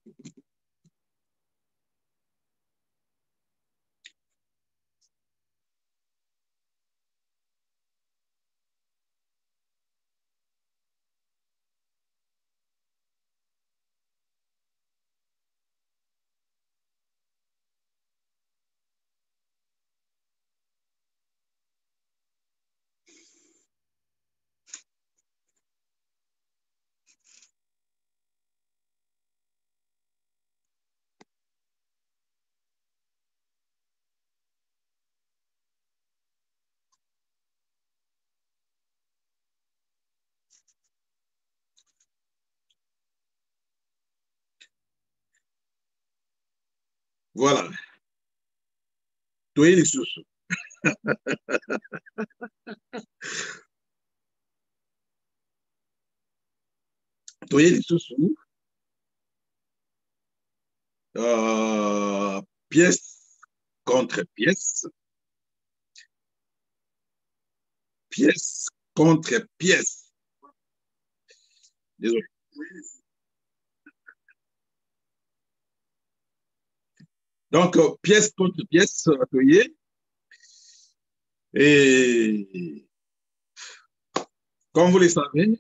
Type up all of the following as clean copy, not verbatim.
Voilà. Toye lisusu. Toye lisusu. Pièce contre pièce. Pièce contre pièce. Désolé. Donc, pièce contre pièce, Toye. Et comme vous le savez,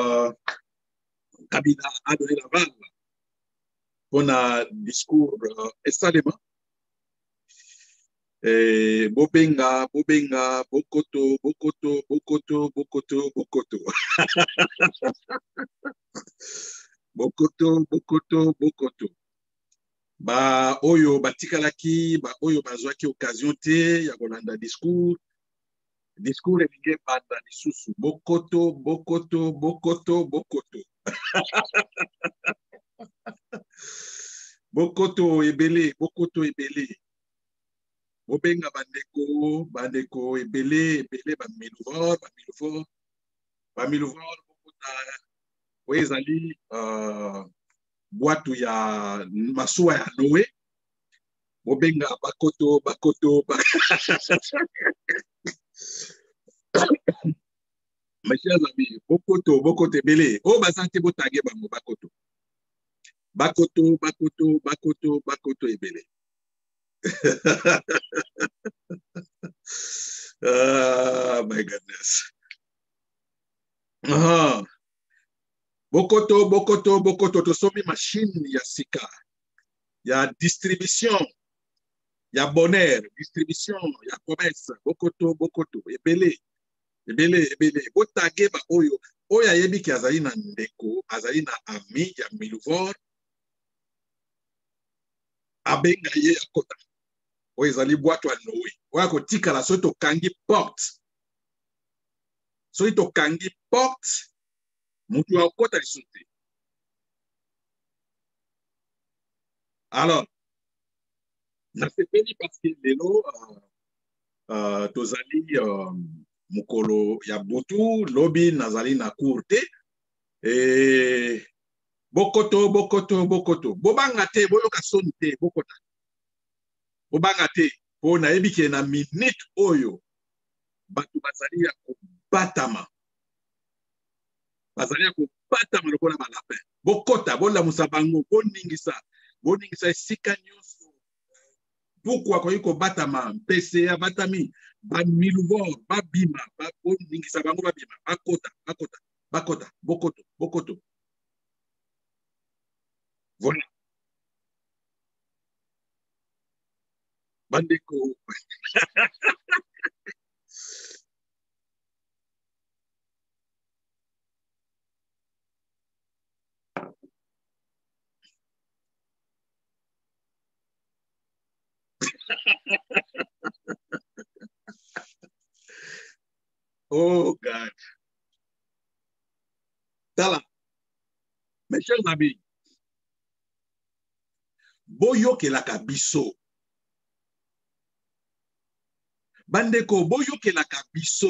Kabila a donné la balle pour un discours extrêmement. Bobenga, Bobenga, Bokoto, Bokoto, Bokoto, Bokoto, Bokoto. Bokoto, Bokoto, Bokoto. Ba oyo batikalaki, ba oyo bazwaki occasion te ya kolanda discours. Discours elingi banda lisusu. Bokoto, Bokoto, Bokoto, Bokoto. Bokoto ebele, Bokoto ebele. Bobenga bandeko, bandeko ebele, ebele bamiluvor, bamiluvor, bamiluvor, bokota oyo ezali bwatu ya masuwa ya Noé. Bobenga bakoto, bakoto, mes chers amis, bokoto, bokoto ebele. Oh, basante botage bango bakoto. Bakoto, bakoto, bakoto, bakoto ebele. Oh my goodness. Bokoto, bokoto, bokoto, tosomi machine ya sika, ya distribution, ya bonheur, distribution, ya commerce, bokoto, bokoto, ebele, ebele, ebele, botage ba oyo, oyo ayebi ki azali na ndeko, azali na ami ya miluvor, abenga ye ya kota, oyo ezali bwato ya Noé, oyo akotikala soki tokangi porte, soki tokangi porte, mutu akota lisusu te. Alors, nasepeli parce que lelo tozali mukolo ya butu, lobi nazali na cour te, bokoto, bokoto, bokoto, bobanga te, boyoka soni te, bokota, bobanga te, po nayebi ke na minute oyo, bato bazali ya kobatama, bazali ya kobatama lokola balapin, bokota, bolamusa bango, boningisa esika nyonso, buku akoki kobatama, mpese abatami, bamiluvor, babima, boningisa bango babima, bakota, bakota, bakota, bokoto, bokoto. Voilà. Bandeko. Oh God. Tala. Mes chers amis, boyokelaka biso. Bandeko, boyokelaka biso.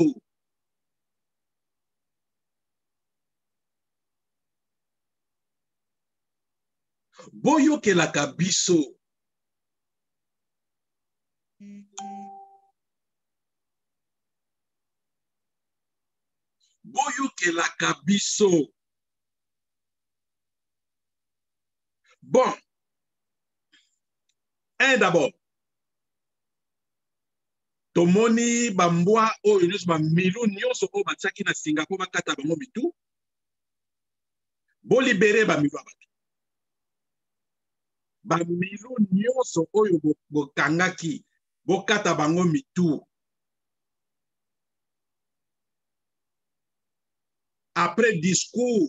Boyokelaka biso. Boyokelaka biso. Bon, un d'abord. Tomoni bambwa oyo nyonso bamilu nyonso oyo batiaki na singa mpo bakata bango mitu. Bolibere bamilu ya bato. Bamilu nyonso oyo bokangaki bokata bango mitu. Après discours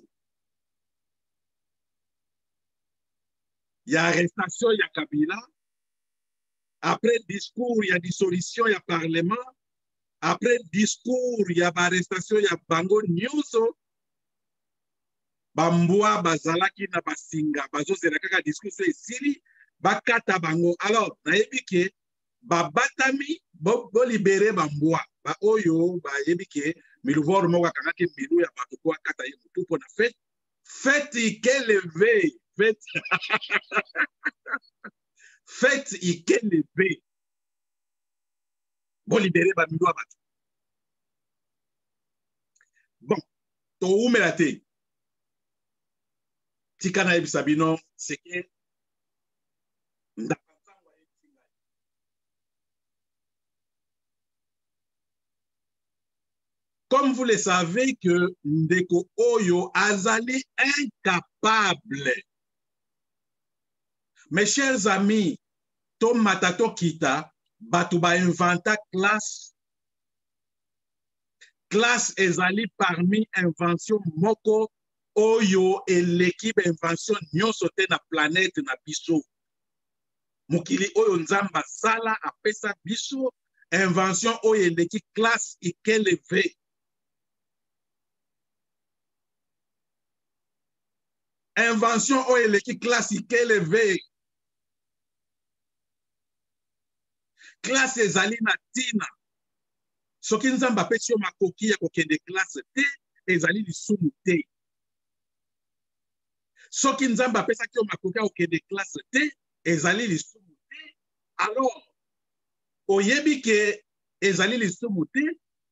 ya arrestation ya Kabila, après discours ya dissolution ya parlement, après discours ya arrestation ya bango nyonso, bambwa bazalaki na basinga bazozela kaka discours esili bakata bango. Alors nayebi ke babatami bolibere bambwa ba oyo bayebi ke miluvoro moko akangaki milu ya bato po akata ye motu mpo na fete. Fête ikeleve, fête ikeleve. Bolibere bamilu ya bato. Bon, toumela te. Tika na yebisa bino seke comme vous le savez que Ndeko Oyo azali incapable. Mes chers amis, Tom Matato Kita, Batuba inventa classe. Classe ezali parmi invention moko Oyo et l'équipe invention nyonso te na planète na biso. Mukili Oyo nzamba sala apesa biso invention Oyo et l'équipe classe ikeleve. Invention oyo eleki classe ikeleve. Classe ezali na tina. Soki nzamba apesi yo makoki ya kokende classe te, ezali lisumu te. Soki nzamba apesaki yo makoki ya kokende classe te, ezali lisumu te. Alors, oyebi ke ezali lisumu te,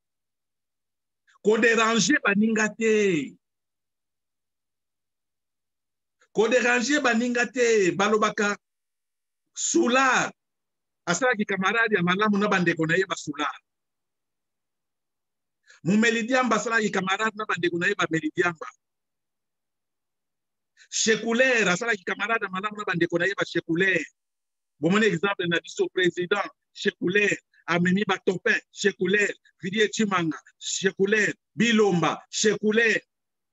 ko déranger baninga te. Ko déranger baninga te, balobaka Soulard asalaki camarade ya malamu na bandeko na ye ba Soulard. Mumeli Diamba asalaki camarade na bandeko na ye ba Meli Diamba. Shekouler asalaki camarade ya malamu na bandeko na ye ba Shekouler. Bomoni exemple na biso président Shekouler, amemi ba Topin Shekouler, Vidier Chimanga Shekouler, Bilomba Shekouler.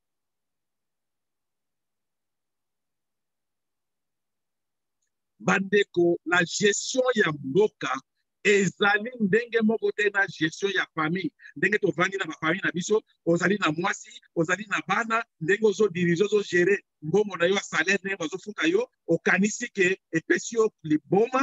Bandeko, la gestion ya mboka ezali ndenge moko te na gestion ya famille. Ndenge tovandi na famille na biso, ozali na mwasi, ozali na bana, ndenge ozo dirige, ozo gérer mbongo na yo ya salaire ndenge bazofuta yo, okanisi ke epesi yo liboma,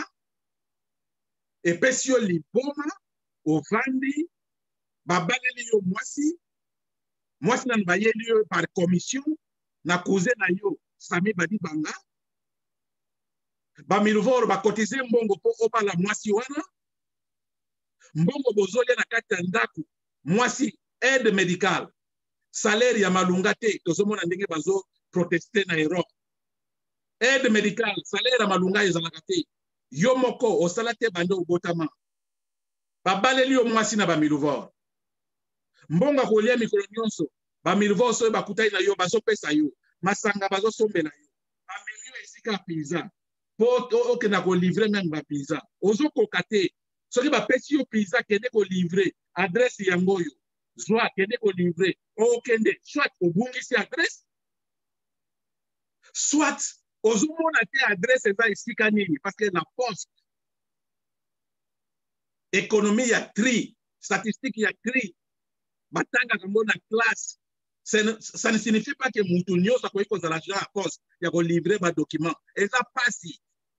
ovandi, babaleli yo mwasi, mwasi na bayeli yo par commission, na cousin na yo, Sami Badi Banga, bamiluvoro bakotize mbongo po obala mwasi wana, mbongo bozolia na kati ya ndako, mwasi aide médicale, salaire ya malunga te, tozomona ndenge bazo protester na Europe. Aide médicale, salaire ya malunga ezalaka te, yo moko osala te bande obotama. Babaleli yo mwasi na bamiluvoro. Mbongo kolia mikolo nyonso, bamiluvoro so bakutai na yo bazopesa yo, masanga bazosombela yo. Bamilio esika pizza. Po okenda ko livrer même ba pizza. Ozo kokate. Soki ba pesi yo pizza kende ko livrer adresse yango yo. Zwa kende ko livrer. Okende soit obungisi adresse. Soit ozo mona te adresse eza esika nini parce que la poste économie ya tri, statistique ya tri. Batanga kambo na classe. Ça ne signifie pas que mutu nyonso akoki kozala agent à poste ya ko livrer ba document. Eza pasi.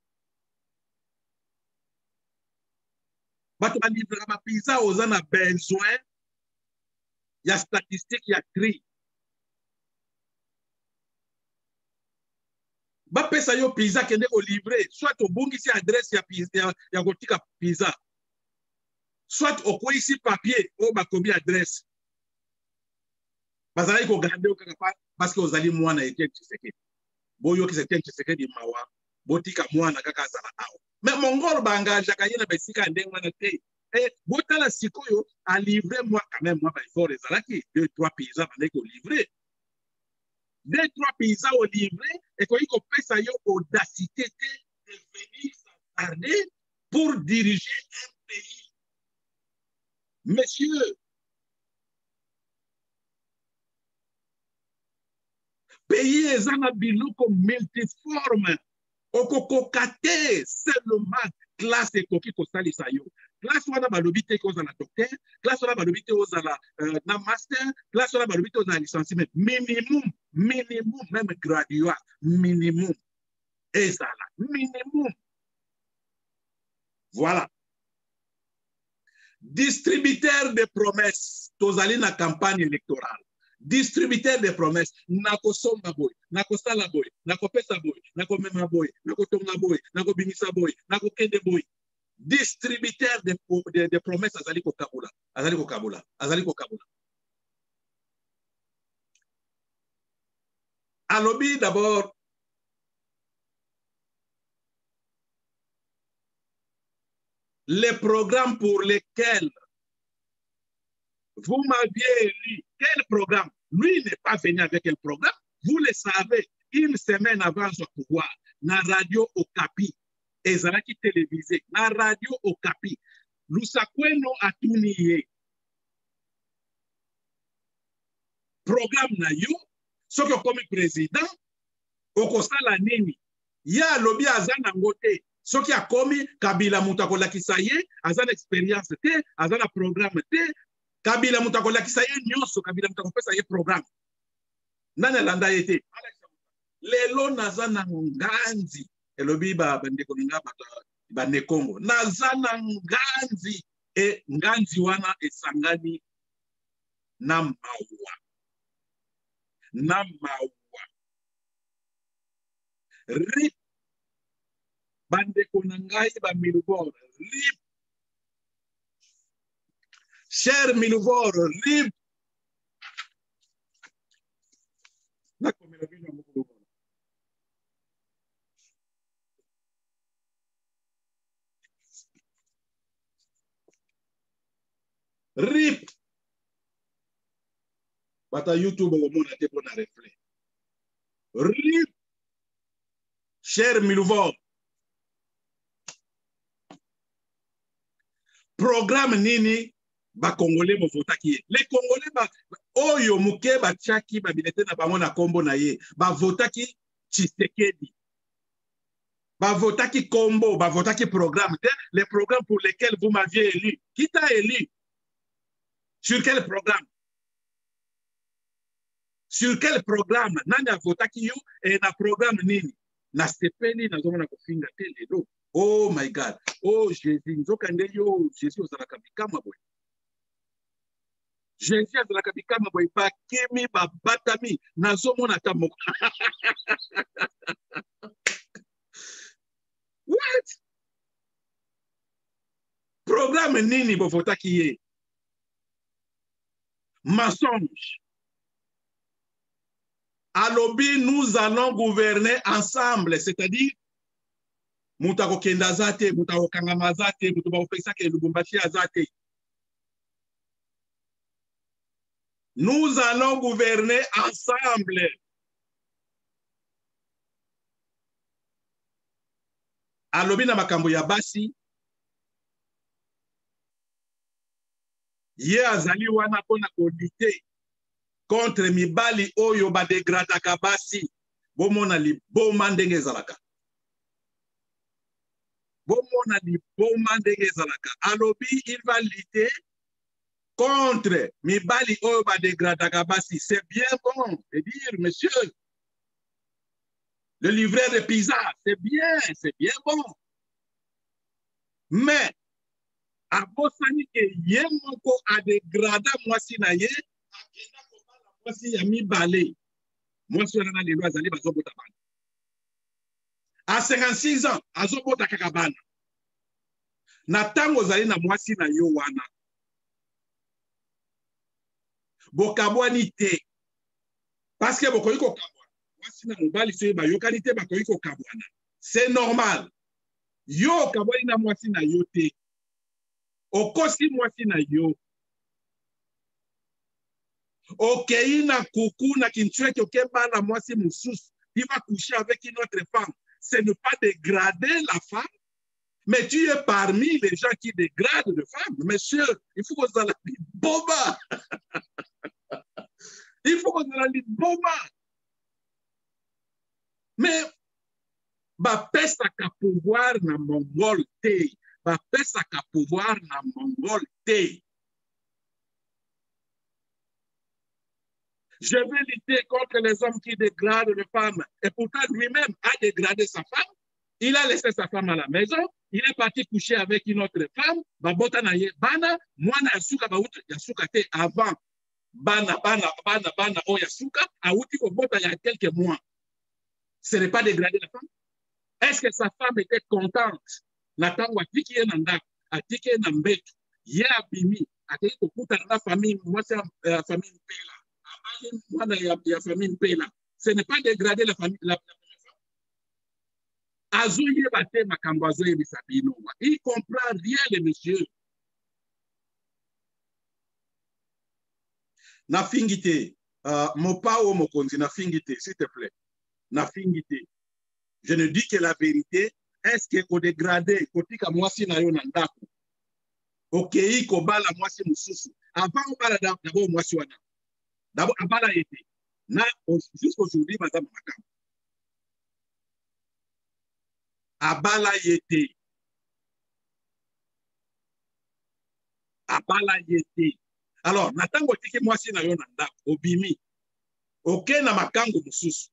Bato ba livrer ba pizza oza na besoin ya statistique ya tri. Ba pesa yo pizza kende ko livrer, soit obungisi adresse ya pizza ya kotika pizza. Soit okwisi papier o bakomi adresse. Bazali ko garder o kaka parce que ozali mwana Etienne Tshisekedi. boyo ki c'était Tshisekedi mawa botika mwana kaka zala awa mais mongolo banganja kayena besika ndengwa na te botala sikoyo a livré moi quand même moi ba effort ezalaki 2-3 paysans bandeko livré 2-3 paysans au livré et qu'on y pesa yo audacité de venir s'attarder pour diriger un pays. Messieurs, pays ezana biloko multiforme okokokate seulement classe ekoki kosalisa yo classe wana balobi te kozala docteur classe wana balobi te ozala na master classe wana balobi te ozala licenciement minimum même graduat minimum ezala minimum. Voilà. Distributeur de promesses tozali na campagne électorale. Distributeur de promesses, nako somba boy, nako sala boy, nako pesa boy, nako mema boy, nako tonga boy, nako bingisa boy, nako kende boy. Distributeur de promesses azali ko kabula, azali ko kabula, azali ko kabula. Alobi d'abord les programmes pour lesquels vous m'aviez élu. Quel programme? Lui n'est pas venu avec quel programme. Vous le savez, une semaine avant son pouvoir, na radio Okapi, ezalaki télévisé, na radio Okapi, Lusakweno atuniye. Programme na yo, soki comme président, okosala nini? Ya lobi azana ngote. Soki akomi Kabila mutakolakisa ye, azana expérience te, azana programme te, Kabila mutakolakisa ye nyonso, Kabila mutakopesa ye programme. Nana landa yete. Lelo nazana nganzi. Elobi ba bandeko ninga ba nekongo. Nazana nganzi. E nganzi wana esangani na mawa. Na mawa. Rip. Bandeko nangai ba Milvor. Rip. Cher Milvor, rip. Rip. Bata YouTube au monde a été bon à reflet. Rip. Cher Milvor. Programme nini ba Congolais mo votaki. Les Congolais ba oyo muke ba tchaki ba bilete na bango na kombo na ye. Ba votaki Tshisekedi. Ba votaki kombo, ba votaki programme. Les programmes pour lesquels vous m'aviez élu. Qui t'a élu? Sur quel programme? Sur quel programme? Nani a votaki yo et na programme nini? Na sepeli na zoma na kofinga te lelo. Oh my God. Oh Jésus. Nzokande yo Jésus ozalaka bikama boy. Jésus ozalaka bikama boy. Ba kemi ba batami na zomo na tamoko. What? Programme nini bo votaki ye? Mensonge. Alobi, nous allons gouverner ensemble, c'est-à-dire Moutako Kendazate, Moutako Kangamazate, Moutako Pesake, Lubumbashi Azate. Nous allons gouverner ensemble. Alobi na makambo ya basi. Ye azali wana pona kodite contre mibali oyo ba degradaka basi. Bomona li boma ndenge zalaka. Bomona li boma ndenge zalaka. Alobi, il va lutter contre mibali oyo ba degradaka basi. C'est bien bon de dire, monsieur, le livreur de pizza, c'est bien bon. Mais, abosani ke ye moko a degrada mwasi na ye, akenda kobala mwasi ya mibale. Mwasi wana lelo azali bazobota bana. À 56 ans, azobota kaka bana. Na tango zali na mwasi na yo wana. Bokabwani te. Parce que bokoyi kokabwa. mwasi na mobali soki bayokani te bakoki kokabwana. C'est normal. Yo kabwani na mwasi na yo te. Okosi mwasi na yo. Okei na kuku na kinchweki okeba na mwasi mususu. Il va coucher avec une autre femme. Ce n'est pas dégrader la femme. Mais tu es parmi les gens qui dégradent les femmes. Monsieur, il faut qu'on s'en aille boba. Il faut qu'on s'en aille boba. Mais, ba pesa ka pouvoir na mongol te. Ba pesa ka pouvoir na mongol te. Je veux lutter contre les hommes qui dégradent les femmes. Et pourtant, lui-même a dégradé sa femme. Il a laissé sa femme à la maison. Il est parti coucher avec une autre femme. Babota na ye bana. Mwana yasuka bauti yasuka te avant. Bana o yasuka. Aouti ko bota il y a quelques mois. Ce n'est pas dégrader la femme. Est-ce que sa femme était contente? La tango atiki ye nanda. Atiki ye nambetu. Ye abimi. Atiki kokuta na famille. Moi c'est la famille Mpela. Ce n'est pas dégrader la famille. Il comprend rien, le monsieur. Nafingite, Mopao Mokonzi, Nafingite, s'il te plaît. Nafingite. Je ne dis que la vérité. Est-ce que ko dégradé, kotika mwasi na yo nandaku? Okei, ko bala mwasi mususu. Avant, on bala d'abord mwasi wana. D'abord, abala été. Jusqu'aujourd'hui, madame Makam. Abala été. Abala été. Alors, natango tiki mwasi na yo nanda, obimi. Ok na makango mususu.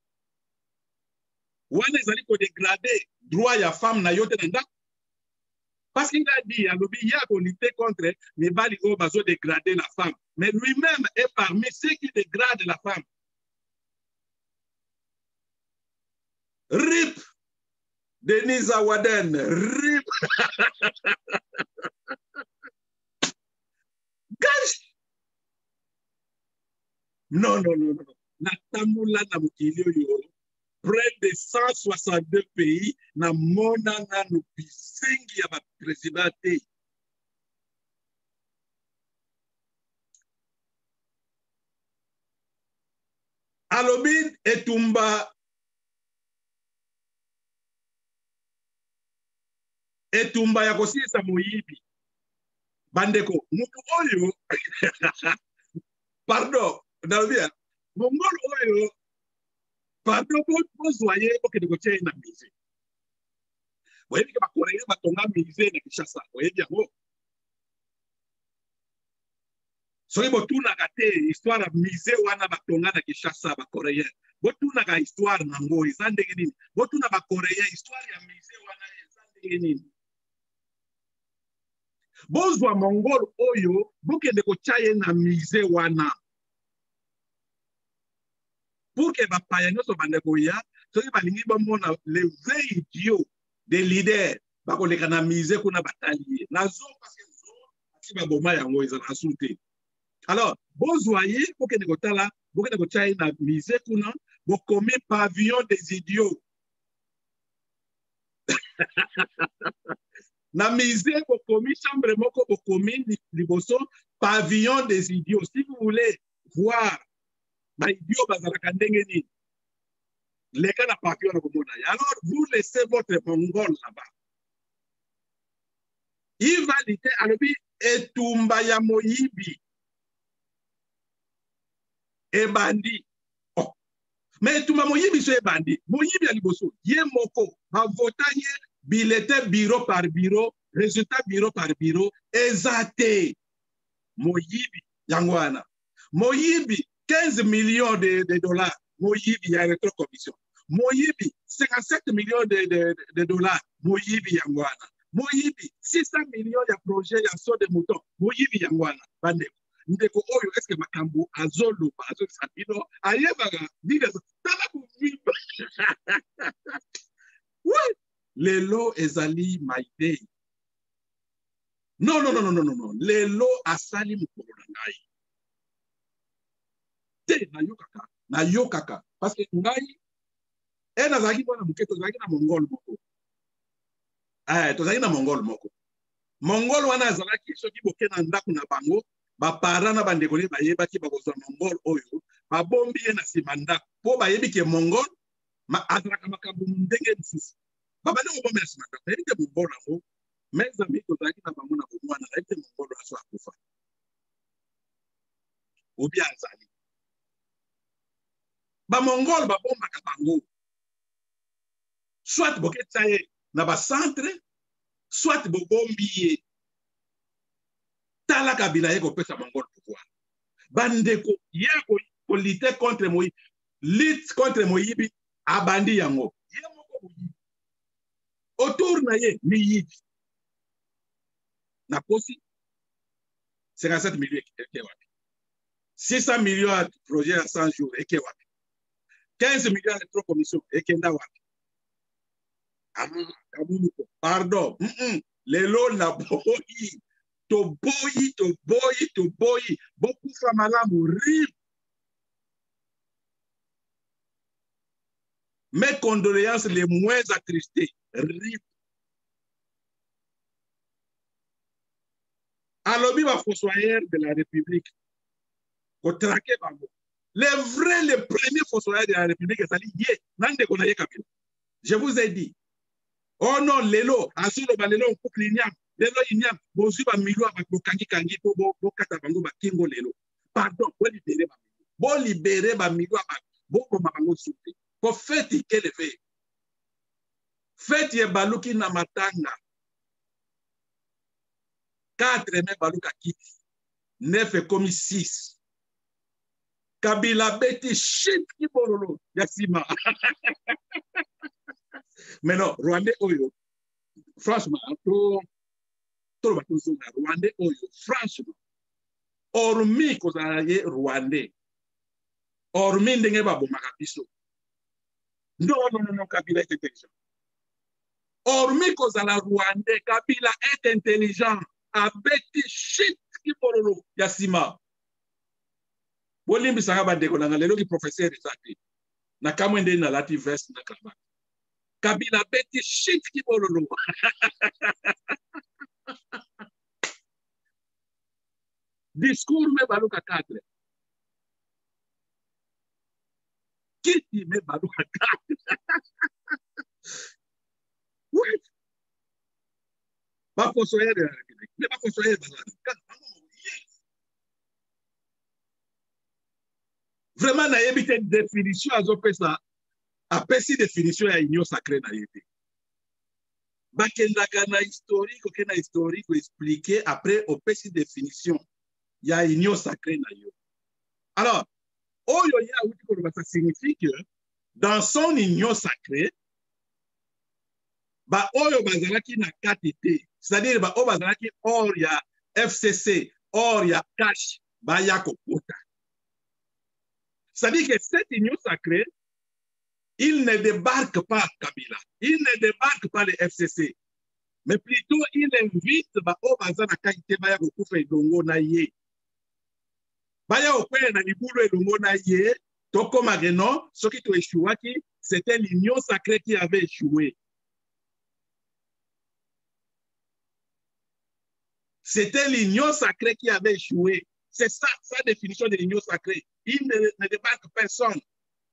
Wane zali ko dégrader droit ya femme na yo te nanda. Parce qu'il a dit, il y a qu'on lutter contre les bali au bazo dégrader la femme. Mais lui-même est parmi ceux qui dégradent la femme. RIP Denise Awaden, RIP Gage. Non. Natamula na mukilio yo. Près de 162 pays na mona na nubisengi ya ba président te. Alobin etumba ya kosilisa moyibi. Bandeko, mutu oyo pardon, Dalvia, mongol oyo pardon, vous voyez, ok, de côté, il y a un musée. Vous voyez que les Coréens ont un musée de Kinshasa. Vous voyez bien, so vous avez une histoire de musée où on a un Kinshasa, les Coréens. Vous avez une histoire de Nango, ils ont une vous avez un Coréen, histoire de musée où on a une Bozwa Mongol Oyo, vous avez un musée où on a pour que les païens soient les vrais idiots des leaders, ils ont misé pour la bataille. Alors, vous voyez, pour que vous ayez misé pour commis pavillon des idiots. Na misé pour commis chambre moko pour commis liboso pavillon des idiots. Si vous voulez voir idiot bazalaka ndenge nini leka na pavillon na komona. Alors vous laissez votre mongol là-bas. Il va lutter alobi etumba ya moyibi ebandi. Oh. Mais etumba moyibi so ebandi. Moyibi ya liboso ye moko ba votanye bulletin bureau par bureau, résultat bureau par bureau, ezate moyibi yangwana. Moyibi 15 millions de dollars. Moyibi ya rétrocommission. Moyibi 57 millions de dollars. Moyibi yangwana. Moyibi 600 millions de projets ya saut de mouton. Moyibi yangwana. Bandeko. Ndeko oyo est-ce que makambo azolo azo sabino ayebaga diga tala kuviba. Ouais. Lelo ezali maide. Non. Lelo asali mukolo ngai. Te na yokaka na yo kaka parce que ngai nazalaki mwana moke tozalaki na mongol moko tozalaki na mongol moko mongol wana azalaki soki boke na ndako na bango bapara na bandeko ne bayebaki bakozwa mongol oyo babombi ye na nsima ndako mpo bayebi ke mongol azalaka makambo ndenge mosusu babandi kobombi na nsima ndako nayebi te mongol yango mes ami tozalaki na bango na bomwana nayebi te mongol aso akufa obi azali bamongol babombaka bango soit boketisa ye na bacentre soit bobombi ye tala Kabila ye kopesa mongol pouvoir bandeko ye kolite contre moyibi lutte contre moyibi abandi yango ye moko moyibi autour na ye miyibi na posi 57 millions eke wapi 600 millions ya projet ya 100 jours eke wapi 15 millions ya trop commission ekenda wapi kamunuko pardon lelo na boyi toboyi bokufa malamu rip mes condoléances les moins attristées rip alobi ba fossoyeur de la République kotrake bango les premiers fossoyeurs de la République ezali ye nande kona ye Kabila je vous ai dit oh non lelo azoloba lelo couple inyam lelo inyam bozwi ba milwa bokangi po bokata bango bakingo lelo pardon bo libérer ba milwa bo koma bango soupe ko feti keleve feti ye baluki na matanga 4 me baluka kiti 9 komi 6 Kabila beti shit ki bololo yasima mais non Rwandais oyo franchement to ba tozonga Rwandais oyo franchement hormis kozala ye Rwandais hormis ndenge babomaka biso non Kabila est intelligent hormis kozala Rwandais Kabila est intelligent abeti shit ki bololo yasima bolimbisaka bandeko nanga lelo ki professeur ezate na kamwende na lati veste na cravate Kabila beti shit ki bololo discours me baluka 4 kiti me baluka 4 oui ba fossoyeur de la République mais ba fossoyeur de la vraiment nayebi te définition azopesa apesi définition ya union sacrée na yete bakendaka na historique okena historique expliquer après opesi définition ya union sacrée na yo alors oyo ya uti koloba ça signifie que dans son union sacrée ba oyo bazalaki na KTT c'est-à-dire ba oyo bazalaki hors ya FCC hors ya cash ba ya kopota. C'est-à-dire que cette union sacrée, il ne débarque pas Kabila, il ne débarque pas le FCC, mais plutôt il invite Bao Bazana Kaite Baya Okufa Edongo na ye. Baya Okufa na Libulu Edongo na ye, Toko Mageno, ce qui a échoué, c'était l'union sacrée qui avait échoué. C'était l'union sacrée qui avait échoué. C'est ça, sa définition de l'union sacrée. Il ne débarque personne.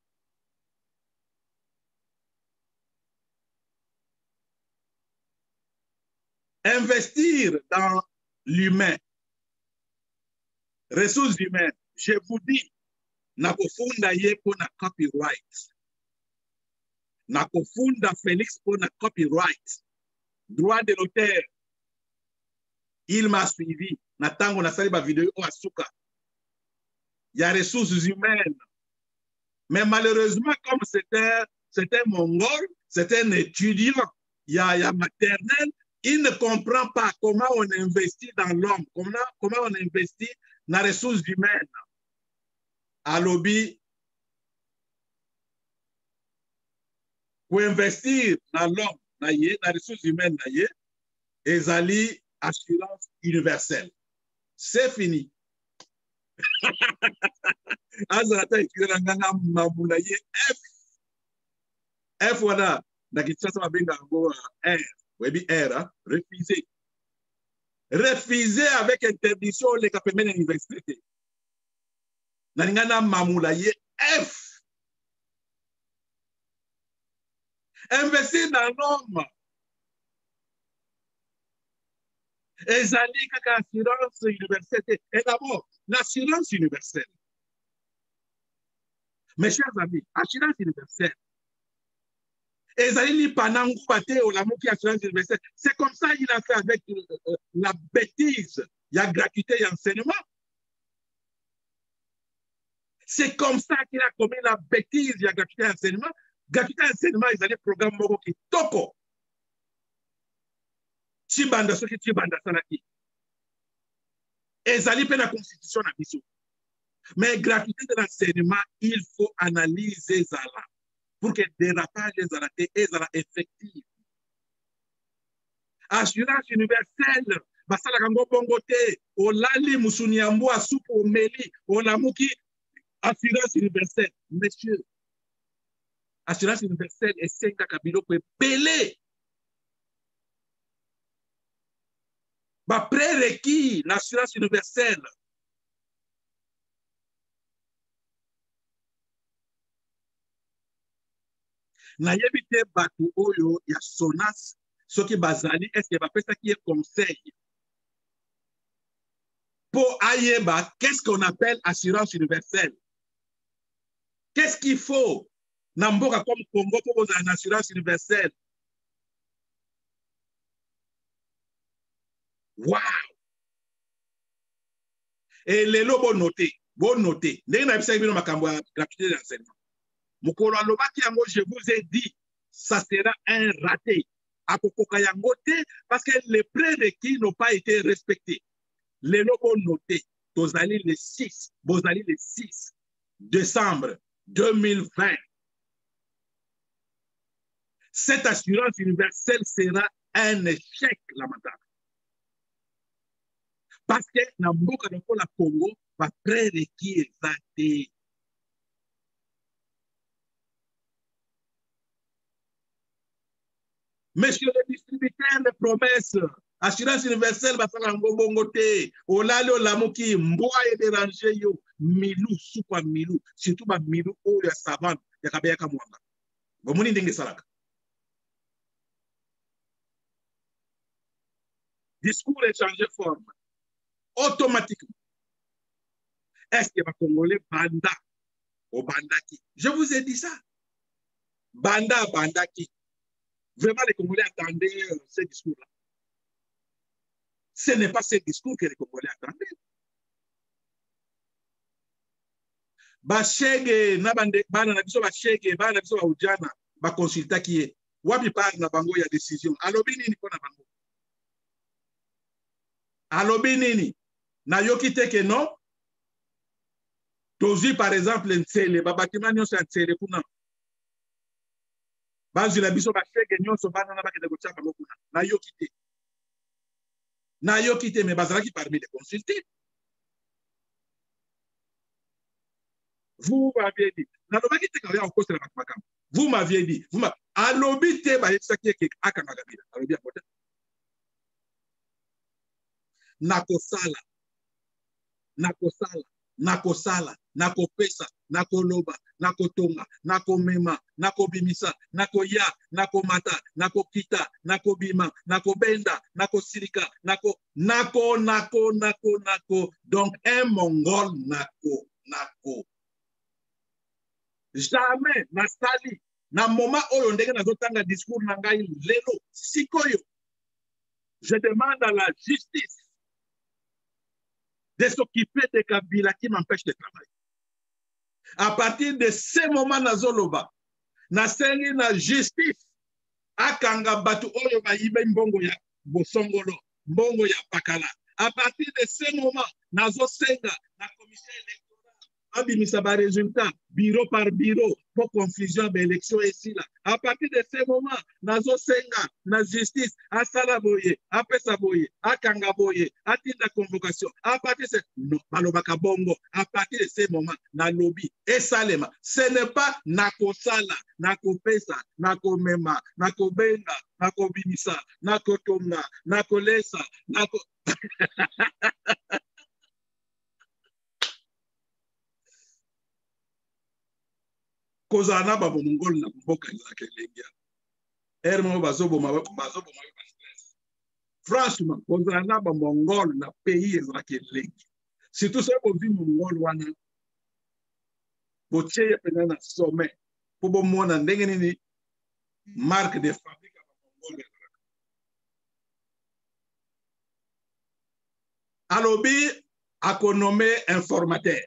Investir dans l'humain, ressources humaines, je vous dis, nakofunda ye pour na copyright. Nakofunda Félix pour na copyright. Droit de l'auteur. Il m'a suivi. Natango na sali ba vidéo o asuka. Il y a ressources humaines. Mais malheureusement, comme c'était mongol, c'était un étudiant, il y a maternel, il ne comprend pas comment on investit dans l'homme, comment on investit dans les ressources humaines. À lobby, pour investir dans l'homme, dans les ressources humaines, et zali assurance universelle. C'est fini. Azalata écrit na nganga mamula ye F. F wana na Kinshasa mabenga ngo R. Webi R, refusé. Refusé avec interdiction les capemene université. Na ngana mamula ye F. Investir dans l'homme. Ezali kaka assurance universelle. Et d'abord, l'assurance universelle. Mes chers amis, assurance universelle. Ezali panangu bate o la mouki assurance universelle. C'est comme ça qu'il a fait avec la bêtise. Il y a gratuité et enseignement. C'est comme ça qu'il a commis la bêtise. Il y a gratuité et enseignement. Gratuité et enseignement, ils allaient programme moko ki toko. Chibanda soki chibanda salaki. Ezali pe la constitution na biso. Mais gratuité de l'enseignement, il faut analyser ça là pour que dérapage les effectif. Assurance universelle, basala kango bongote, olali musuni ambo asupu omeli, olamuki assurance universelle. Messieurs, assurance universelle est 5 kabilo pe belé. Ba prérequis l'assurance universelle. Na yebite batu oyo ya Sonas soki bazali est-ce que bapesa qui est conseil pour ayeba qu'est-ce qu'on appelle assurance universelle. Qu'est-ce qu'il faut na mboka comme Congo pour avoir une assurance universelle? Wow! Et les lots bon noté. Ndenge na bisa bino makambo ya gratuité d'enseignement. Mukolo alobaki yango, je vous ai dit, ça sera un raté. Akokoka yango te parce que les prérequis n'ont pas été respectés. Les lots notés, bozali le 6 décembre 2020. Cette assurance universelle sera un échec lamentable. Parce que na mboka na la Congo, va prérequis exacté. Monsieur le distributeur de promesses, assurance universelle, basala ngobongote, olale olamuki, mboa et déranger yo, milou, soupa milou, surtout ba milou ou ya savane, ya kabeya kamwanga. Bomoni ndenge salaka. Discours est changé forme. Automatiquement. Est-ce que va Congolais banda au bandaki? Je vous ai dit ça. Banda bandaki. Vraiment, les Congolais attendaient ce discours-là. Ce n'est pas ce discours que les Congolais attendaient. Bashege, nabande, bana na biso bashege, bana na biso ba ujana, ba consulta qui est. Wapi par na bango ya décision. Alobi nini ko na bango? Alobi nini? Na yoki teke non? Tozi par exemple ntsele, ba bâtiment nyonso ya ntsele kuna. Bazu la biso bashege nyonso bana na bakende kotia bango kuna. Na yoki te. Na yoki te, mais bazalaki parmi les consultés. Vous m'aviez dit. Vous m'aviez dit. Alobi te ba yetsaki ke akanga bila. Alobi akota. Nakosala, nakopesa, nakoloba, nakotonga, nakomema, nakobimisa, nakoya, nakomata, nakokita, nakobima, nakobenda, nakosirika, nako. Donc un mongol nako. Jamais nasali na moment oyo ndenge nazotanga discours na ngai lelo sikoyo. Je demande à la justice de s'occuper de Kabila qui m'empêche de travailler. À partir de ce moment, Nazoloba, Nasengi na justice, Akanga Batu Oyo Bayibe Mbongo ya Bosongolo, Mbongo ya Pakala. À partir de ce moment, Nazo Senga, la commission électorale, abimisa ba résultat bureau par bureau pour confusion ba élection ici là. À partir de ce moment nazo senga na justice asala boye apesa boye akanga boye atinda convocation. À partir de non balobaka bongo. À partir de ce moment na lobby esalema. Ce n'est pas nakosala nakopesa nakomema nakobenga nakobimisa nakotonga nakolesa nako kozana ba mongol na mboka ezaka elengi hermo bazoboma stress. Franchement kozana ba mongol na pays ezaka elengi surtout so ko vi mongol wana botie pena na sommet po bomona ndenge nini marque de fabrique ba mongol alobi akonome informateur.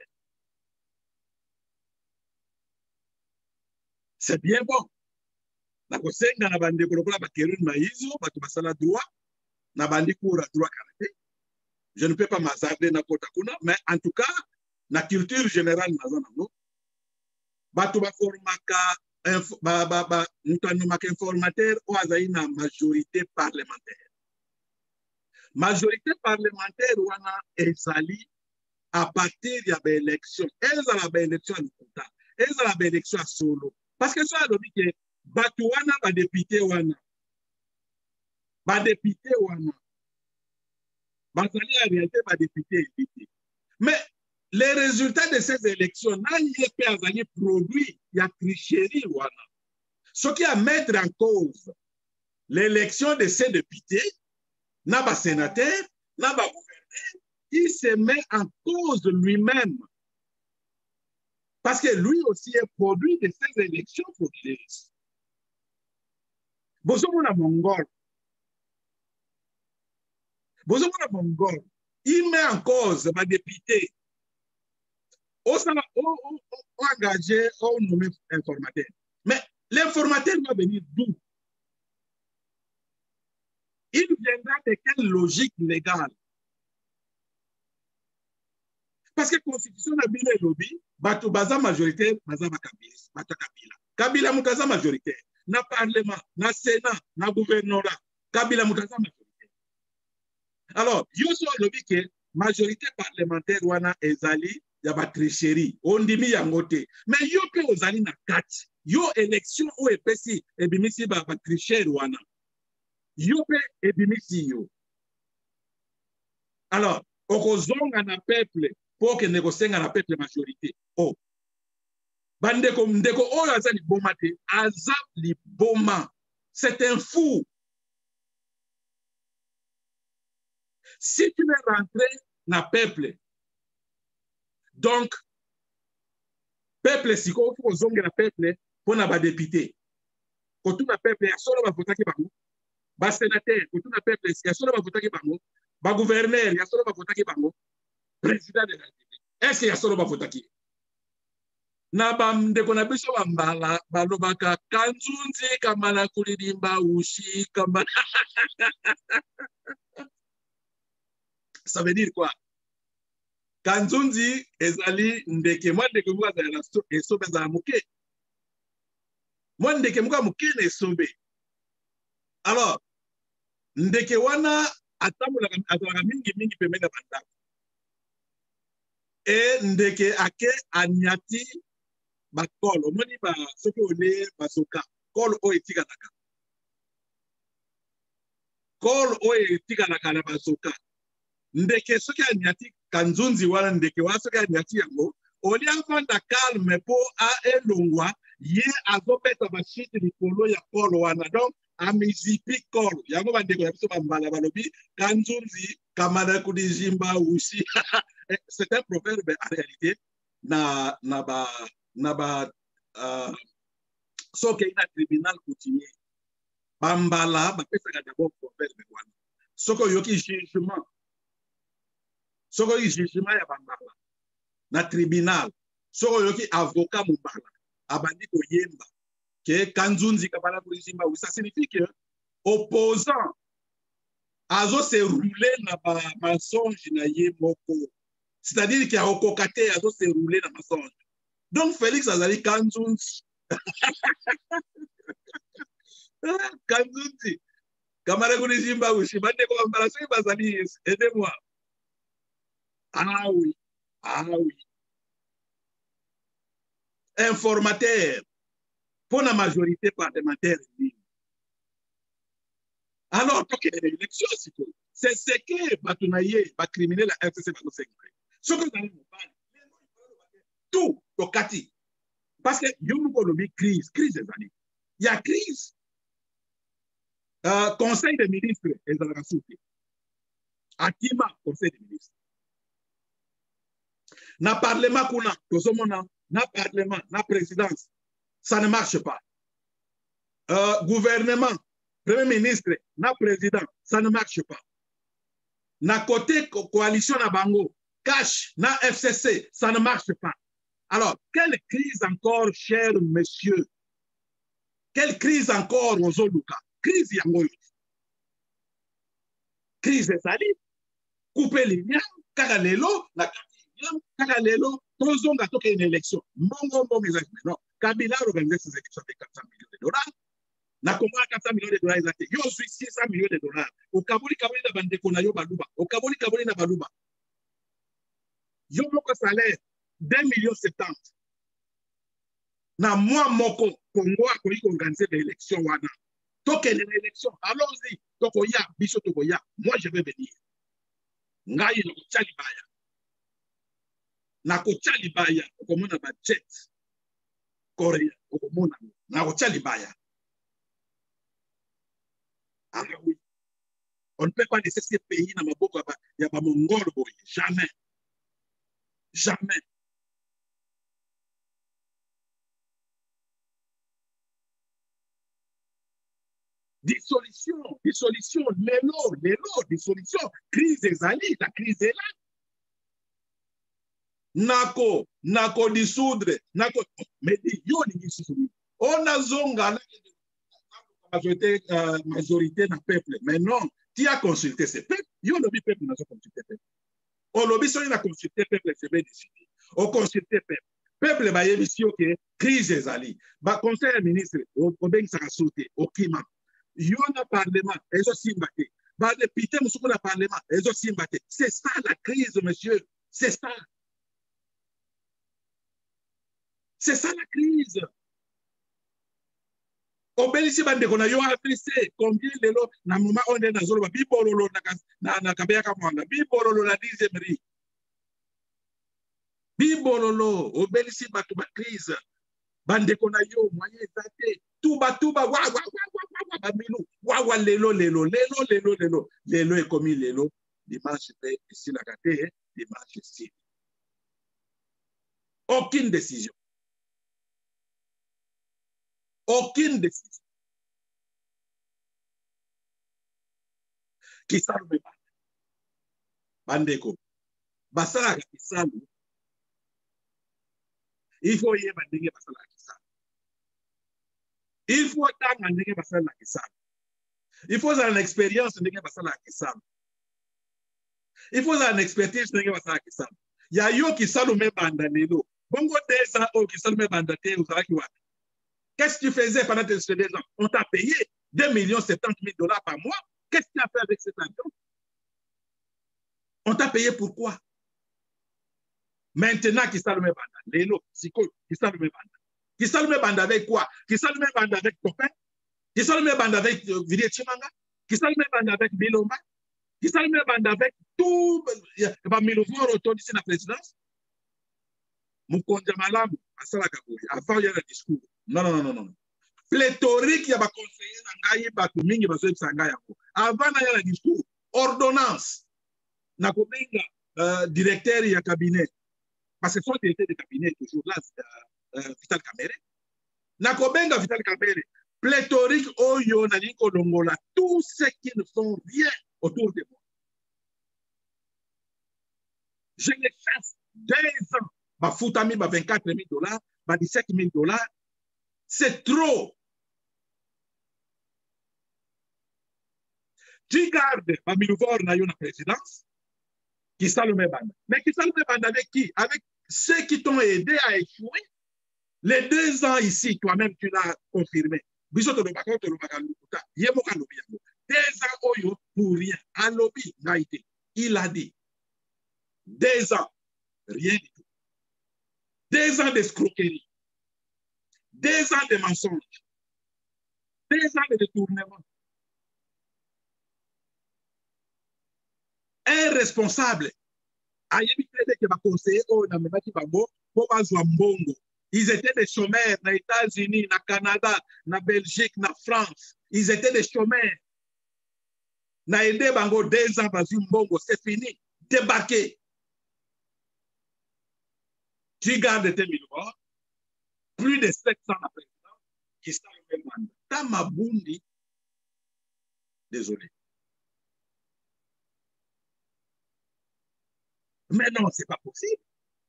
C'est bien bon. Na kosenga na bande kolokola ba Kerun Maizo, ba tubasala droit, na bandi cours droit karaté. Je ne peux pas m'hasarder na kota kuna, mais en tout cas, na culture générale na zanango, ba tuba formaka mutano informateur ou azai na majorité parlementaire. Majorité parlementaire wana ezali à partir ya ba élection. Ezala ba élection à l'Ukuta. Ezala ba élection à solo. Parce que ça a dit que batu wana ba député wana bazali en réalité ba député évité. Mais les résultats de ces élections n'ayé pas azali produit ya tricherie wana. Ce qui a mettre en cause l'élection de ces députés, na ba sénateur, na ba gouverneur, il se met en cause lui-même. Parce que lui aussi est produit de ces élections frauduleuses. Bozomona Mongol, il met en cause ma député. On engagé, on nommé informateur. Mais l'informateur va venir d'où? Il viendra de quelle logique légale? Parce que la constitution n'a bien lobby, bato baza majoritaire, baza Kabila. Kabila mutaza majoritaire. Na parlement, na sénat, na gouvernorat. Kabila mutaza majoritaire. Alors, yoso lobby que majorité parlementaire wana ezali ya ba tricherie. Ondimi yangote. Mais yo pe ozali na kati. Yo élection o epesi ebimisi ba tricher wana. Yo pe ebimisi yo. Alors, okozonga na peuple pour que négocie na peuple majorité. Oh. Bandeko ndeko oyo aza liboma te, aza liboma. C'est un fou. Si tu veux rentrer na peuple, donc peuple siko faut zonga na peuple pour na ba député. Ko tout na peuple ya solo ba votaki bango. Ba sénateur, ko tout na peuple ya solo ba votaki bango. Ba gouverneur ya solo ba votaki bango. Président de la République. Est-ce qu'il y a solo ba votaki? Na bamdeko na biso bambala balobaka kanzunzi kamala kulirimba ushi kamala. Ça veut dire quoi? Kanzunzi ezali ndeke mwa ndeke mwa za na esobe za muke. Mwa ndeke mwa muke na esobe. Alors ndeke wana atamula azala mingi pemena banda. Et ndeke ake anyati bakolo omoni ba soki ole basoka kol o etikalaka na basoka ndeke soki anyati kanzunzi wana ndeke wana soki anyati yango oli avanda calme po a elongwa ye azobeta bashiti likolo ya kol wana donc amizipi kol yango bandeko ya biso bambala balobi kanzunzi kamana kudijimba usi. C'est un proverbe en réalité na soke ina tribunal coutumier bambala bapesaka d'abord proverbe wana soko yoki jugement ya bambala na tribunal soko yoki avocat mobala abandi koyemba ke kanzunzi kabala kulijimba. Ça signifie que opposant azo se rouler na ba mensonge na ye moko. C'est-à-dire qu'il y a au cocaté, à se rouler dans ma songe. Donc, Félix Azali Kanzunzi. Kanzunzi. Kamaraguni Zimbabwe, Bande Kombarasui Bazali, aidez-moi. Ah oui, ah oui. Informateur pour la majorité parlementaire. Alors, quand il y a une élection, c'est ce que Batunaye va criminer la FCC. Ce que vous allez nous parler, tout, Tokati. Parce que nous avons une crise des années. Il y a crise. Conseil des ministres, et de la soupe. Akima, Conseil des ministres. Na parlement kuna, na parlement, na présidence, ça ne marche pas. Gouvernement, premier ministre, na président, ça ne marche pas. Na côté coalition na bango, cash, na FCC, ça ne marche pas. Alors, quelle crise encore, cher monsieur? Quelle crise encore, Ozoluka? Crise yango. Crise ezali, couper les liens, kagalelo, na kagalelo, tozonga toke une élection. Mongo, non. Kabila organise ses élections de 400 millions de dollars. Na comment 400 millions de dollars exactés. Yo suis 600 millions de dollars. Au Kabuli na bandeko na yo baluba. Au Kabuli na baluba. Yo moko salaire 2 millions 70. Na moi moko Congo a organisé l'élection wana. Toke l'élection. Allons-y. Tokoya, biso tokoya. Moi je vais venir. Ngai no chalibaya. Na ko chalibaya, okomona ba jet. Korea, okomona na ko chalibaya. Ah oui. On ne peut pas laisser ces pays dans ma bouche, il y a pas mon mongol, jamais. Jamais. Dissolution, dissolution, crise des alliés, la crise est là. Nako dissoudre, nako, mais yo ni dissoudre. On a zonga majorité na peuple, mais non, tu as consulté ce peuple, yo lobby peuple n'a pas consulté peuple. On lobby sur a consulté peuple, c'est bien décidé. On consulté peuple. Peuple ba yebi que crise des alliés. Ba conseil ministre, au ben ça a sauté, au climat. Yo na parlement, ils ont simbaté. Ba député musuko na parlement, ils ont simbaté. C'est ça la crise, monsieur. C'est ça. C'est ça la crise. Obelisi bandeko na yo APC, combien de l'eau na moment on est dans zolo bibololo na kabea kamwanga, bibololo la 10e ri. Bibololo, obelisi batu ba crise. Bandeko na yo moyen zate, tuba wa milu, wa lelo est commis lelo, dimanche ici la gâté, dimanche ici. Aucune décision. Aucune décision. Kisalu me bandeko. Basala kisalu. Il faut y bandenge basala kisalu. Il faut tanga ndenge basala kisalu. Il faut avoir une expérience ndenge basala kisalu. Il faut avoir une expertise ndenge basala kisalu. Ya yo kisalu me bandalelo. Bongo tesa o kisalu me bandate uzaki wapi. Qu'est-ce que tu faisais pendant tes 2 ans? On t'a payé 2 70 000 $ par mois. Qu'est-ce que tu as fait avec cet argent? On t'a payé pourquoi? Maintenant, qui s'allume banda? Lélo, Siko, qui s'allume banda? Qui s'allume banda avec quoi? Qui s'allume banda avec Topin? Qui s'allume banda avec Vidé Chimanga? Qui s'allume banda avec Biloma? Qui s'allume banda avec tout Milouvor autour de la présidence? Moukonja Malamu, avant il y a le discours. Non. Pléthorique, il y a des conseillers, il y a avant il y a le discours, ordonnance, il y a directeur, il y a cabinet. Parce que son directeur de cabinet, toujours là, Vital Kamere. Nakobenga Vital Kamere, pléthorique, Oyo, Naliko Longola, tous ceux qui ne font rien autour de moi. Je les chasse 2 ans. Ba foutami, ba 24 000 $, ba 17 000 $. C'est trop. Tu gardes ba Milouvor na yo na présidence. Qui ça le met banda? Mais qui ça le met banda avec qui? Avec ceux qui t'ont aidé à échouer. Les 2 ans ici, toi-même, tu l'as confirmé. 2 ans, pour rien. À lobby, il a dit. 2 ans, rien du tout. 2 ans d'escroquerie. 2 ans de mensonges. 2 ans de détournement. Un responsable, ils étaient des chômeurs dans les États-Unis, dans le Canada, dans la Belgique, dans la France. Ils étaient des chômeurs. Na aidé bango 2 ans dans une bongo, c'est fini. Débarqué. Tu gardes tes millions. Plus de 700 à président qui sont le même mandat. Tamabundi, désolé. Mais non, c'est pas possible.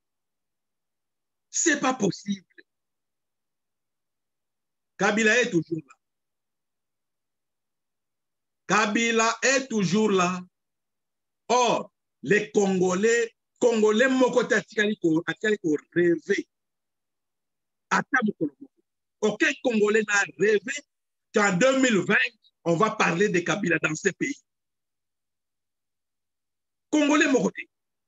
C'est pas possible. Kabila est toujours là. Kabila est toujours là. Or, les Congolais moko atikali ko rêver. Aucun Congolais n'a rêvé qu'en 2020, on va parler de Kabila dans ce pays. Congolais mokoté.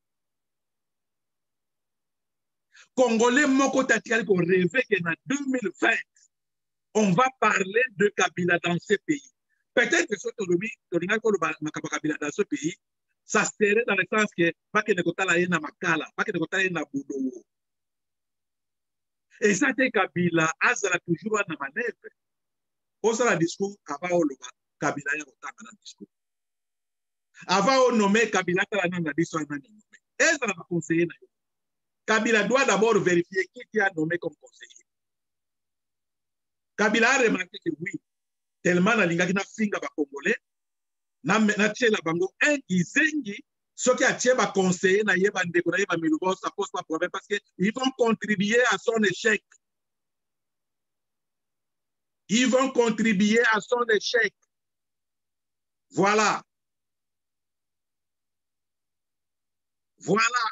Congolais mokoté atikali ko rêver qu'en 2020, on va parler de Kabila dans ce pays. Peut-être que ce Kabila dans ce pays, ça serait dans le sens que pas que nekotala yena makala, pas que nekotala yena boulot. Et ça c'est Kabila, azala toujours na manœuvre. Osa la discours avant oloba Kabila ya kotanga na discours. Avant on nommé Kabila tala na discours na nommé. Et ça va conseiller na. Kabila doit d'abord vérifier qui a nommé comme conseiller. Kabila a remarqué que oui, tellement na lingaki na finga ba Congolais, na tchela bango un kizengi, ceux qui a tché ba conseiller na yeba ndeko na yeba milubo, ça pose pas problème parce que ils vont contribuer à son échec. Ils vont contribuer à son échec. Voilà. Voilà.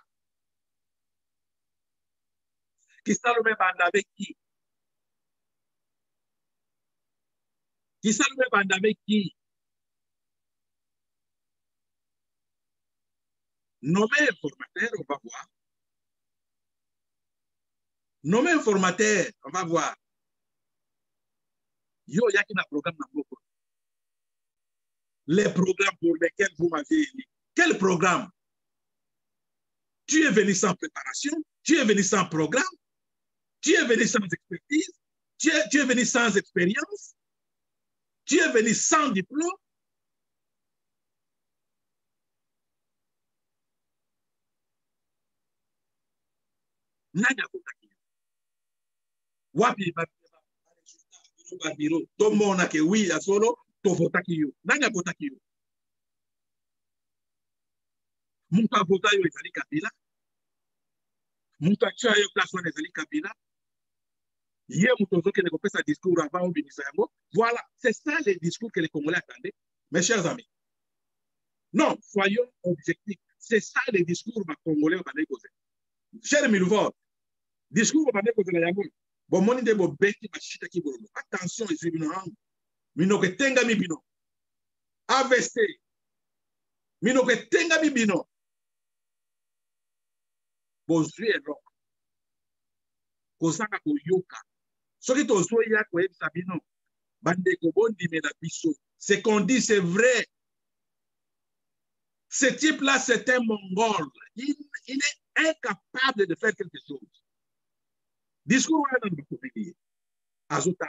Qui ça le met bande avec qui? Qui ça le met bande avec qui? Nommer informateur, on va voir. Nommer informateur, on va voir. Yo, il y a qui n'a programme dans beaucoup. Les programmes pour lesquels vous m'avez dit. Quel programme? Tu es venu sans préparation, tu es venu sans programme, tu es venu sans expertise, tu es venu sans expérience, tu es venu sans diplôme. Nada kutaki. Wapi babiro to mona ke oui a solo to votaki yo. Nada kutaki yo. Muta vota yo ezali Kabila. Muta cha yo place wana ezali Kabila. Hier, nous discours avant au voilà, c'est ça le discours que les Congolais attendaient, mes chers amis. Non, soyons objectifs. C'est ça le discours que les Congolais attendaient. Cher Milvor, discours que les Congolais attendaient. Bon, mon idée, bon, attention, les tribunaux. Mino que tenga mi bino. AVC. Mino que tenga mi bino. Bon, je suis rock. Kosaka ko yoka. Ce qui ce qu'on dit, c'est vrai. Ce type-là, c'est un Mongol. Il est incapable de faire quelque chose. Discours dans le comédie. Azota.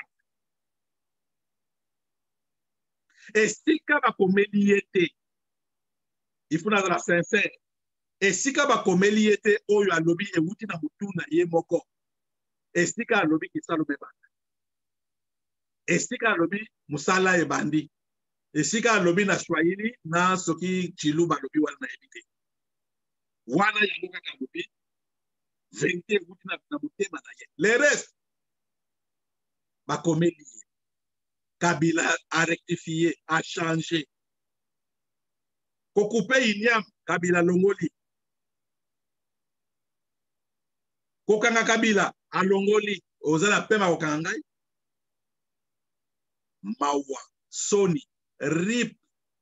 Et si la comédie était, il faut être sincère. Et si la comédie était, oh, il y a lobby et outil na mutuna yemoko. Estika lobi kisalo bebanda. Estika lobi musala ebandi. Estika lobi na Swahili na soki chiluba lobi wana na ebite. Wana yangoka ka lobi 20 wuti na mutema na ye. Le reste ba komeli. Kabila a rectifié, a changé. Kokupe inyam Kabila longoli. kokanga Kabila alongoli ozala pema kokanga ngai mawa soni rip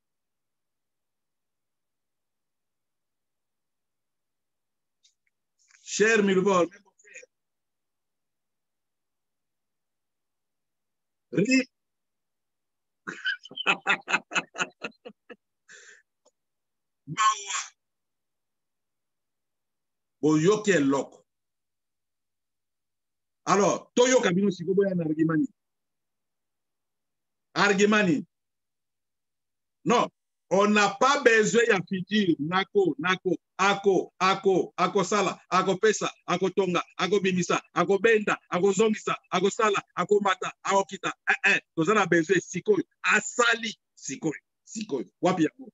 cher Milbol même frère rip mawa boyoke loko. Alors toyo kabino sikobo ya argument. Non, on n'a pas besoin de futur. Nako, ako sala, ako pesa, ako tonga, ako bimisa, ako benda, ako zongisa, ako sala, ako mata, ako kita. Tozana besoin sikoyo, asali sikoyo. Wapi yako?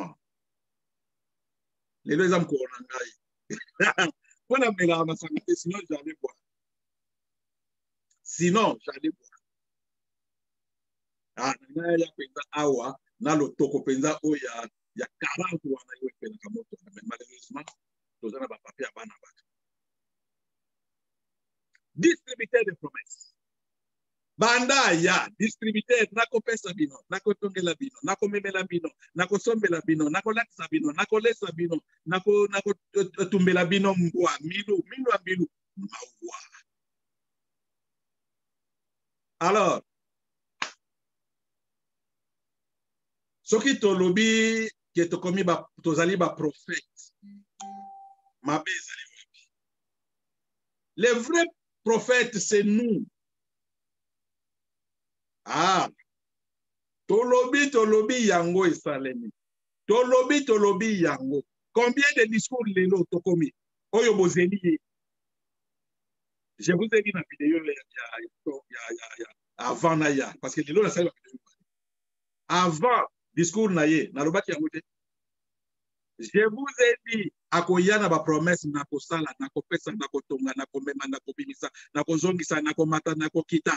Lelo eza mko ngai. Pona mela masanga sinon j'allais boire. Sinon j'allais boire. Na ya penza awa na lotoko penza oya ya 40 wana yo pena kamoto mais malheureusement tozana ba papier abana bato distributeur de promesses banda ya distributeur nako pesa bino nako tongela bino nako memela bino nako sombela bino nako lakisa bino nako lesa bino nako tumbela bino mbwa milu mawa. Alors soki tolobi ke tokomi tozali ba prophète mabe ezali wapi? Les vrais prophètes c'est nous. Tolobi yango esalemi. Tolobi yango. Combien de discours lelo tokomi? Oyo bozeli. Je vous ai dit dans la vidéo avant naya parce que lelo la salle avant discours naye na lobaki yango te. Je vous ai dit akoyana ba promesse na kosala na kopesa na kotonga na komema na kobimisa na kozongisa na komata na kokita.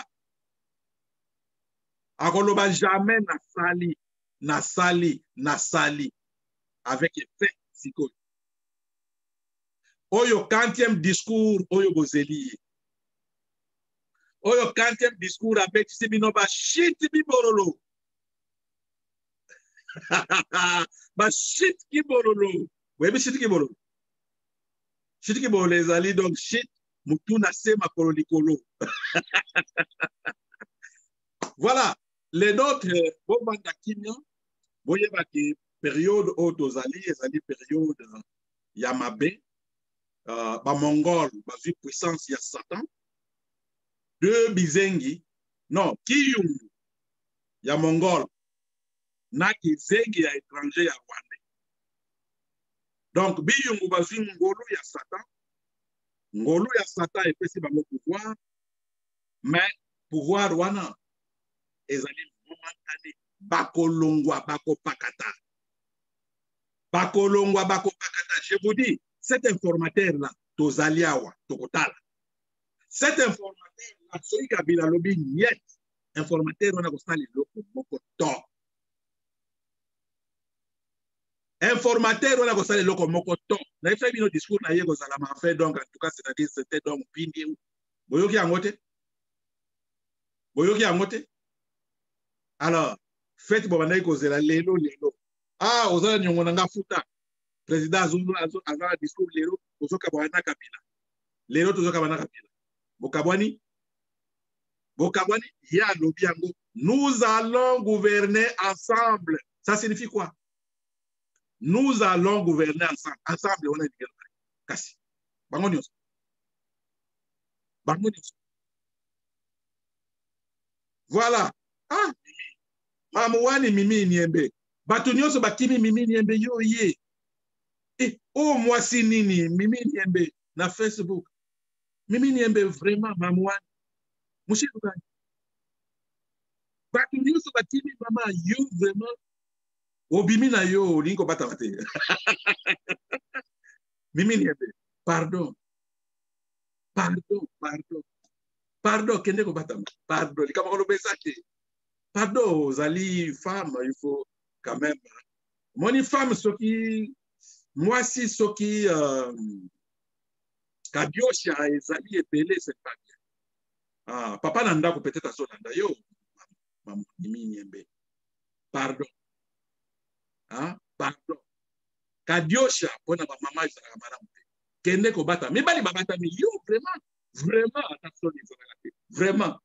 Akoloba jamais na sali avec effet sikoyo. Oyo 40e discours oyo bozeli. Oyo 40e discours avec sibino ba shit biborolo. Ba shit kiborolo. Webi shit kiborolo. Shit kiborolo ezali donc shit mutuna sema kololikolo. Voilà. Les autres, bon, voyez que période Otozali, ezali période Yamabe, ba Mongol, ba puissance ya Satan, deux Bizengi, non, Kiyungu, ya Mongol, na Kizengi ya étranger ya Rwanda. Donc, Biyungu bazu ngolu ya Satan et puis c'est bango pouvoir, mais pouvoir wana ezali momentané bakolongwa bakopakata. Je vous dis, cet informateur là tozaliawa tokotala. Cet informateur là soki Kabila lobi niet informateur wana kosali loko mokoto. Informateur wana kosali loko mokoto. Na ifai bino discours na ye kozala ma fait donc en tout cas c'est-à-dire c'était donc pindi boyoki angote. Alors, faites bobanaï kozela lelo. Ozala nyongo nanga futa. Président azala discours lelo, ozoka bwana Kabila. Lelo tozoka bwana Kabila. Bokabwani ya lobi yango. Nous allons gouverner ensemble. Ça signifie quoi? Nous allons gouverner ensemble. Ensemble, on a dit kasi. Bangonios. Voilà. Mamouani Mimi Niembe. Batunyoso bakimi Mimi Niembe yo ye. Moi si nini Mimi Niembe na Facebook. Mimi Niembe vraiment Mamouani. Mouchi Lugani. Batunyoso bakimi mama yo vraiment. Obimi na yo linko batamate. Mimi Niembe. Pardon, kende ko batama. Pardon, likamako besake. Pardon, Zali, femme, il faut quand même. Mon femme, moi si, Kadiosha ezali ebele, c'est pas bien. Ah, papa nanda peut-être azolanda yo. Maman Nyembe. Pardon. Ah, pardon. Kadiosha pona ba mama ezala malamu. Kende ko bata. Mais bali babata mi yo vraiment, vraiment attention les vraiment.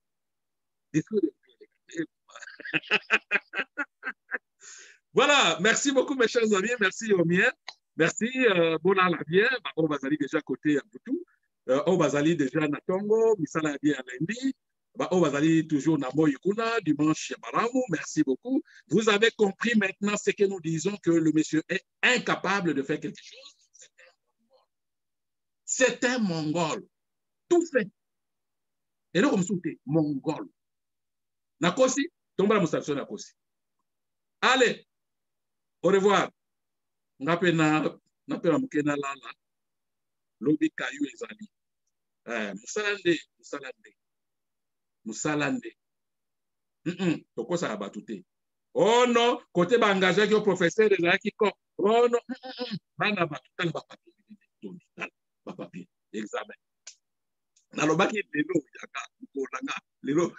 Voilà, merci beaucoup mes chers amis, merci Omien, merci Bona la bien, on va aller déjà côté à tout, on va aller déjà na Tongo, misala bien à lundi, on va aller toujours na Moyukuna, dimanche Baramu, merci beaucoup. Vous avez compris maintenant ce que nous disons, que le monsieur est incapable de faire quelque chose. C'est un Mongol, tout fait. Et là, comme ça, Mongol. Nakosi, tombe la moussation Nakosi. Allez, au revoir. Napena mukena lala. Lobi kayu ezali. Musalande. Tokosa abatute. Oh non, côté bangage au professeur de la Kiko. Oh non, bana batuta ba papier. Examen. Nalobaki lelo yaka mukolanga. Lelo.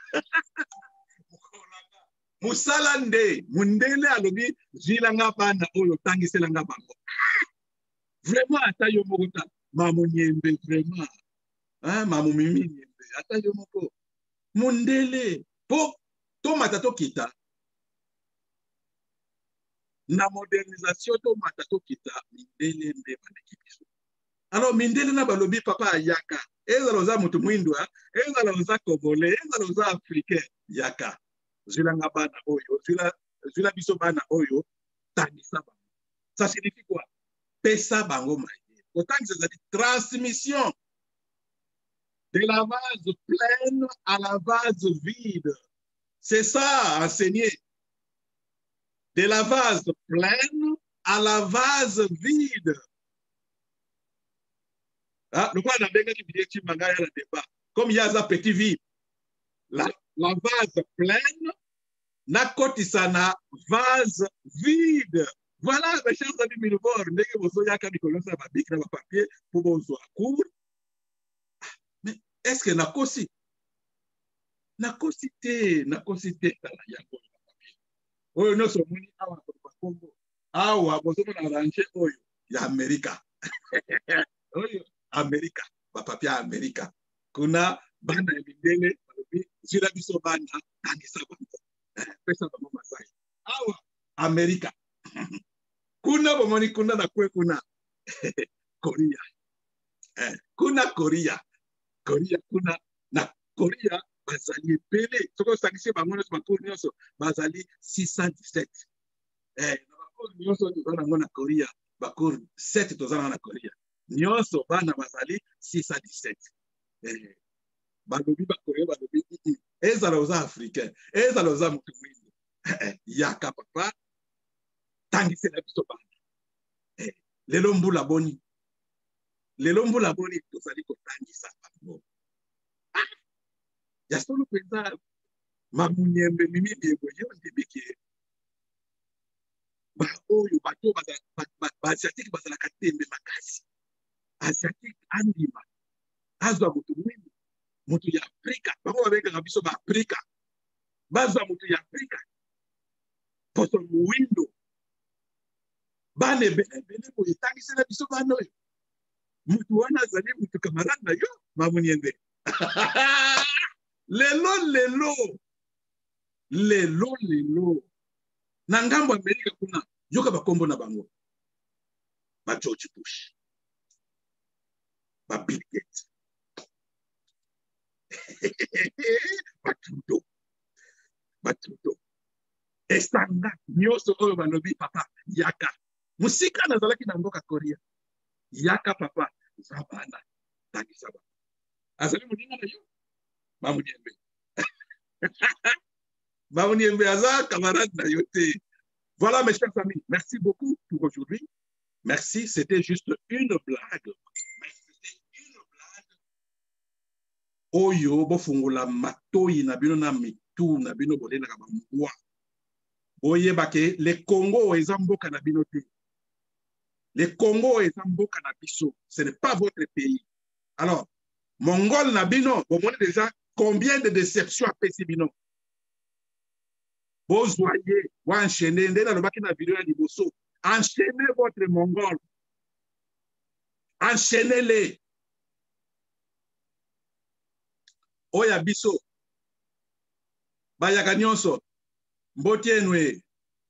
Musalande, mundele alobi zilanga bana oyo tangiselanga bango. Vraiment ata yo mokota Mamu Nyembe vraiment. Hein, Mamu Mimi Nyembe ata yo moko. Mundele po to matato kita. Na modernisation to matato kita mindele nde bandeki biso. Alors mindele na balobi papa yaka. Ezalo za mutu mwindwa, ezalo za Congolais, ezalo za Africain yaka. Zilanga bana oyo, zila biso bana oyo, tanisa bango. Ça signifie quoi? Pesa bango maye. Autant que c'est transmission de la vase pleine à la vase vide. C'est ça, enseigner. De la vase pleine à la vase vide. Ah, le quoi on a bien qui dit que manga le débat. Comme il y a un petit vide. La vase pleine n'a kotisana vase vide. Voilà, mes chers amis Milbor, ndenge bozo yaka mikolosa ba bik na ba papier pour bozo cours. Mais est-ce que nakosi te na yango papier. Oyo no so muni awa kwa Kongo. Awa bozo na arranger oyo ya Amerika. Oyo Amerika, ba papier Amerika. Kuna bana ebindele balobi zira biso bana tangisa bango. Pesa bango masai. Awa Amerika. Kuna bomoni kuna na kwe kuna Korea. Kuna Korea. Kuna na Korea bazali pele. Soko sangisi bangono makuru nyoso bazali 617. Na bakuru nyoso tozana ngona Korea. Bakuru 7 tozana na Korea. Nyoso bana bazali 617. Balobi ba Korea balobi ezala oza africain. Ezala oza mutu mwingi. Yaka papa. Tangise na biso bana. Lelo mbula boni. Lelo mbula boni tozali kotangisa bango. Ya solo pensa Mamu Nyembe mimi biego yo ndibike. Ba oyo bato ba asiatique bazala katembe makasi. Asiatique andima. Azwa mutu mwingi. Mutu ya Afrika. Bango babeka kabiso ba Afrika. Bazwa mutu ya Afrika. Poso muwindo. Bane bene boye tangise na biso bana oyo. Mutu wana azali mutu camarade na yo Mamu Nyembe. Lelo. Na ngambo Amerika kuna yoka bakombo na bango. Ba George Bush. Ba Bill Gates. Ba Trudeau. Esanga nyoso oyo balobi papa yaka. Musika nazalaki na mboka Korea. Yaka papa zabana tangisa ba. Azali muninga na yo. Mamu Nyembe. Mamu Nyembe aza camarade na yote. Voilà mes chers amis, merci beaucoup pour aujourd'hui. Merci, c'était juste une blague. Mais c'était une blague. Oyo bofungula matoi na bino na mitu na bino bolena ka bambwa. Oye bake le Congo eza mboka na bino te. Le Congo eza mboka na biso. Ce n'est pas votre pays. Alors, Mongol Nabino, vous montrez déjà combien de déceptions a fait Sibino. Vous voyez, vous enchaînez, enchaînez votre Mongol. Enchaînez-les. Oya biso. Bayaka nyonso. Mboti enwe.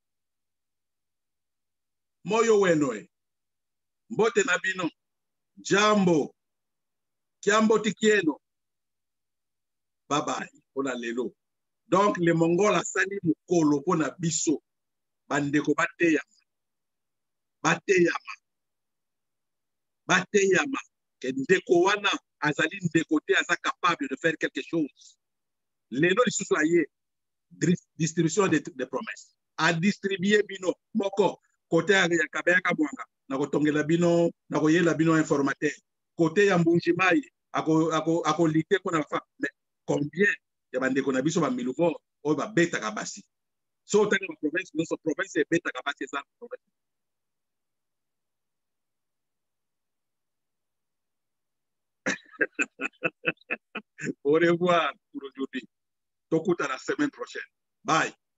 Moyo wenwe. Mbote Nabino. Jambo. Kiambo tikieno. Bye bye. Ona lelo. Donc, les Mongols a sali mukolo pona biso. Bandeko bateyama. Bateyama. Bateyama. Que ndeko wana azali ndeko te aza capable de faire quelque chose. Lelo li soussoyé. Distribution de promesses. A distribuer bino. Moko. Côté ya kabeka mwanga. Nako tongela bino. Nako yela bino informateur. Côté ya mbunjimayi. Ako lite kona fa. Mais combien ya bandeko na biso ba miluvo o ba beta kabasi. So tani ma province, notre province est beta kabasi ça province. Au revoir pour aujourd'hui. Tokuta la semaine prochaine. Bye.